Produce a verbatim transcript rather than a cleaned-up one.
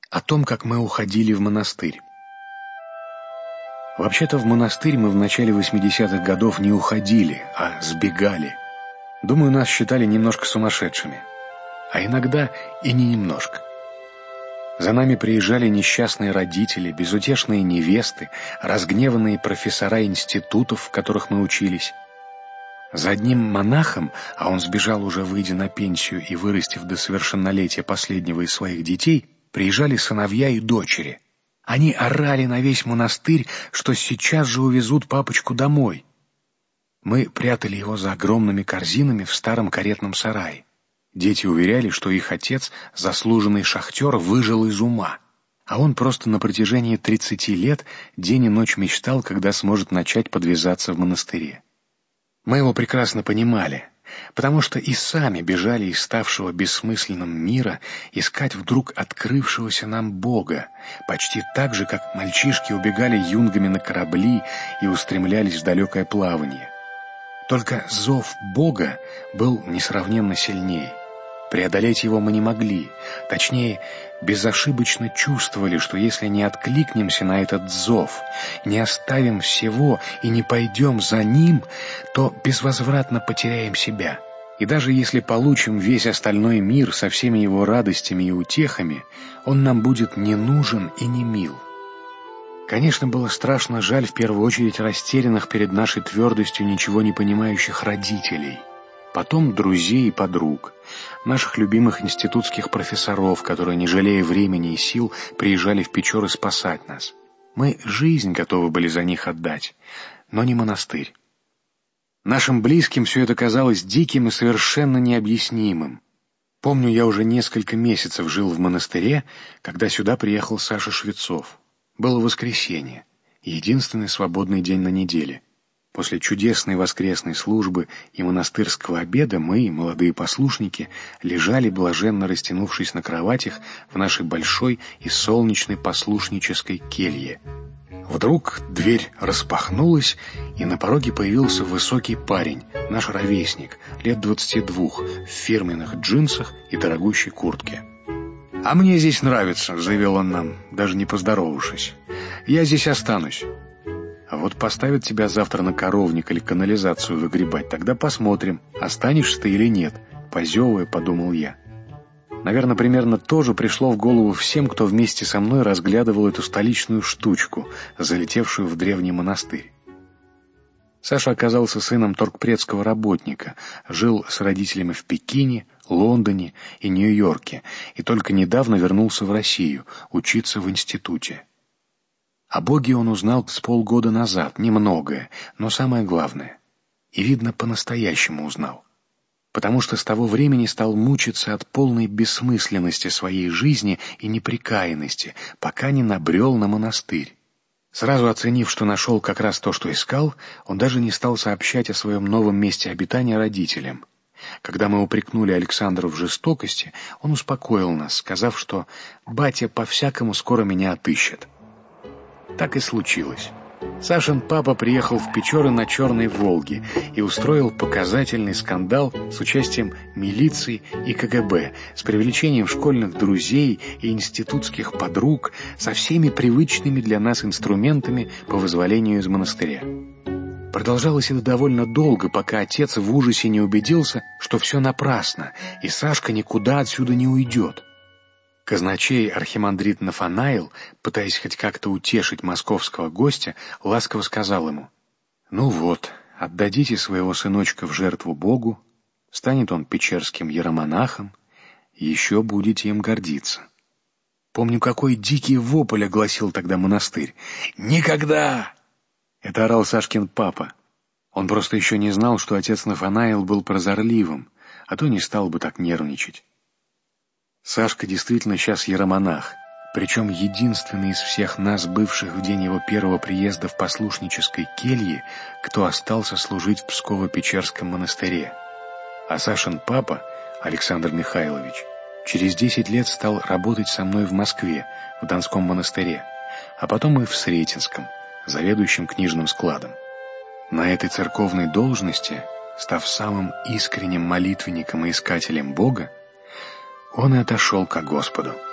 О том, как мы уходили в монастырь. Вообще-то в монастырь мы в начале восьмидесятых годов не уходили, а сбегали. Думаю, нас считали немножко сумасшедшими. А иногда и не немножко. За нами приезжали несчастные родители, безутешные невесты, разгневанные профессора институтов, в которых мы учились. За одним монахом, а он сбежал уже выйдя на пенсию и вырастив до совершеннолетия последнего из своих детей, приезжали сыновья и дочери. Они орали на весь монастырь, что сейчас же увезут папочку домой. Мы прятали его за огромными корзинами в старом каретном сарае. Дети уверяли, что их отец, заслуженный шахтер, выжил из ума, а он просто на протяжении тридцати лет день и ночь мечтал, когда сможет начать подвязаться в монастыре. Мы его прекрасно понимали, потому что и сами бежали из ставшего бессмысленным мира искать вдруг открывшегося нам Бога, почти так же, как мальчишки убегали юнгами на корабли и устремлялись в далекое плавание. Только зов Бога был несравненно сильнее. Преодолеть его мы не могли, точнее, безошибочно чувствовали, что если не откликнемся на этот зов, не оставим всего и не пойдем за ним, то безвозвратно потеряем себя. И даже если получим весь остальной мир со всеми его радостями и утехами, он нам будет не нужен и не мил. Конечно, было страшно жаль в первую очередь растерянных перед нашей твердостью ничего не понимающих родителей. Потом друзей и подруг, наших любимых институтских профессоров, которые, не жалея времени и сил, приезжали в Печоры спасать нас. Мы жизнь готовы были за них отдать, но не монастырь. Нашим близким все это казалось диким и совершенно необъяснимым. Помню, я уже несколько месяцев жил в монастыре, когда сюда приехал Саша Швецов. Было воскресенье, единственный свободный день на неделе. После чудесной воскресной службы и монастырского обеда мы, молодые послушники, лежали, блаженно растянувшись на кроватях в нашей большой и солнечной послушнической келье. Вдруг дверь распахнулась, и на пороге появился высокий парень, наш ровесник, лет двадцати двух, в фирменных джинсах и дорогущей куртке. «А мне здесь нравится», — заявил он нам, даже не поздоровавшись. «Я здесь останусь». А вот поставят тебя завтра на коровник или канализацию выгребать, тогда посмотрим, останешься ты или нет, позевывая, подумал я. Наверное, примерно то же пришло в голову всем, кто вместе со мной разглядывал эту столичную штучку, залетевшую в древний монастырь. Саша оказался сыном торгпредского работника, жил с родителями в Пекине, Лондоне и Нью-Йорке, и только недавно вернулся в Россию учиться в институте. О Боге он узнал с полгода назад, немногое, но самое главное. И, видно, по-настоящему узнал. Потому что с того времени стал мучиться от полной бессмысленности своей жизни и неприкаянности, пока не набрел на монастырь. Сразу оценив, что нашел как раз то, что искал, он даже не стал сообщать о своем новом месте обитания родителям. Когда мы упрекнули Александра в жестокости, он успокоил нас, сказав, что «батя по-всякому скоро меня отыщет». Так и случилось. Сашин папа приехал в Печоры на Черной Волге и устроил показательный скандал с участием милиции и ка гэ бэ, с привлечением школьных друзей и институтских подруг, со всеми привычными для нас инструментами по вызволению из монастыря. Продолжалось это довольно долго, пока отец в ужасе не убедился, что все напрасно, и Сашка никуда отсюда не уйдет. Казначей архимандрит Нафанаил, пытаясь хоть как-то утешить московского гостя, ласково сказал ему: «Ну вот, отдадите своего сыночка в жертву Богу, станет он печерским иеромонахом, еще будете им гордиться». Помню, какой дикий вопль огласил тогда монастырь. «Никогда!» Это орал Сашкин папа. Он просто еще не знал, что отец Нафанаил был прозорливым, а то не стал бы так нервничать. Сашка действительно сейчас иеромонах, причем единственный из всех нас, бывших в день его первого приезда в послушнической келье, кто остался служить в Псково-Печерском монастыре. А Сашин папа, Александр Михайлович, через десять лет стал работать со мной в Москве, в Донском монастыре, а потом и в Сретенском, заведующим книжным складом. На этой церковной должности, став самым искренним молитвенником и искателем Бога, он и отошел ко Господу.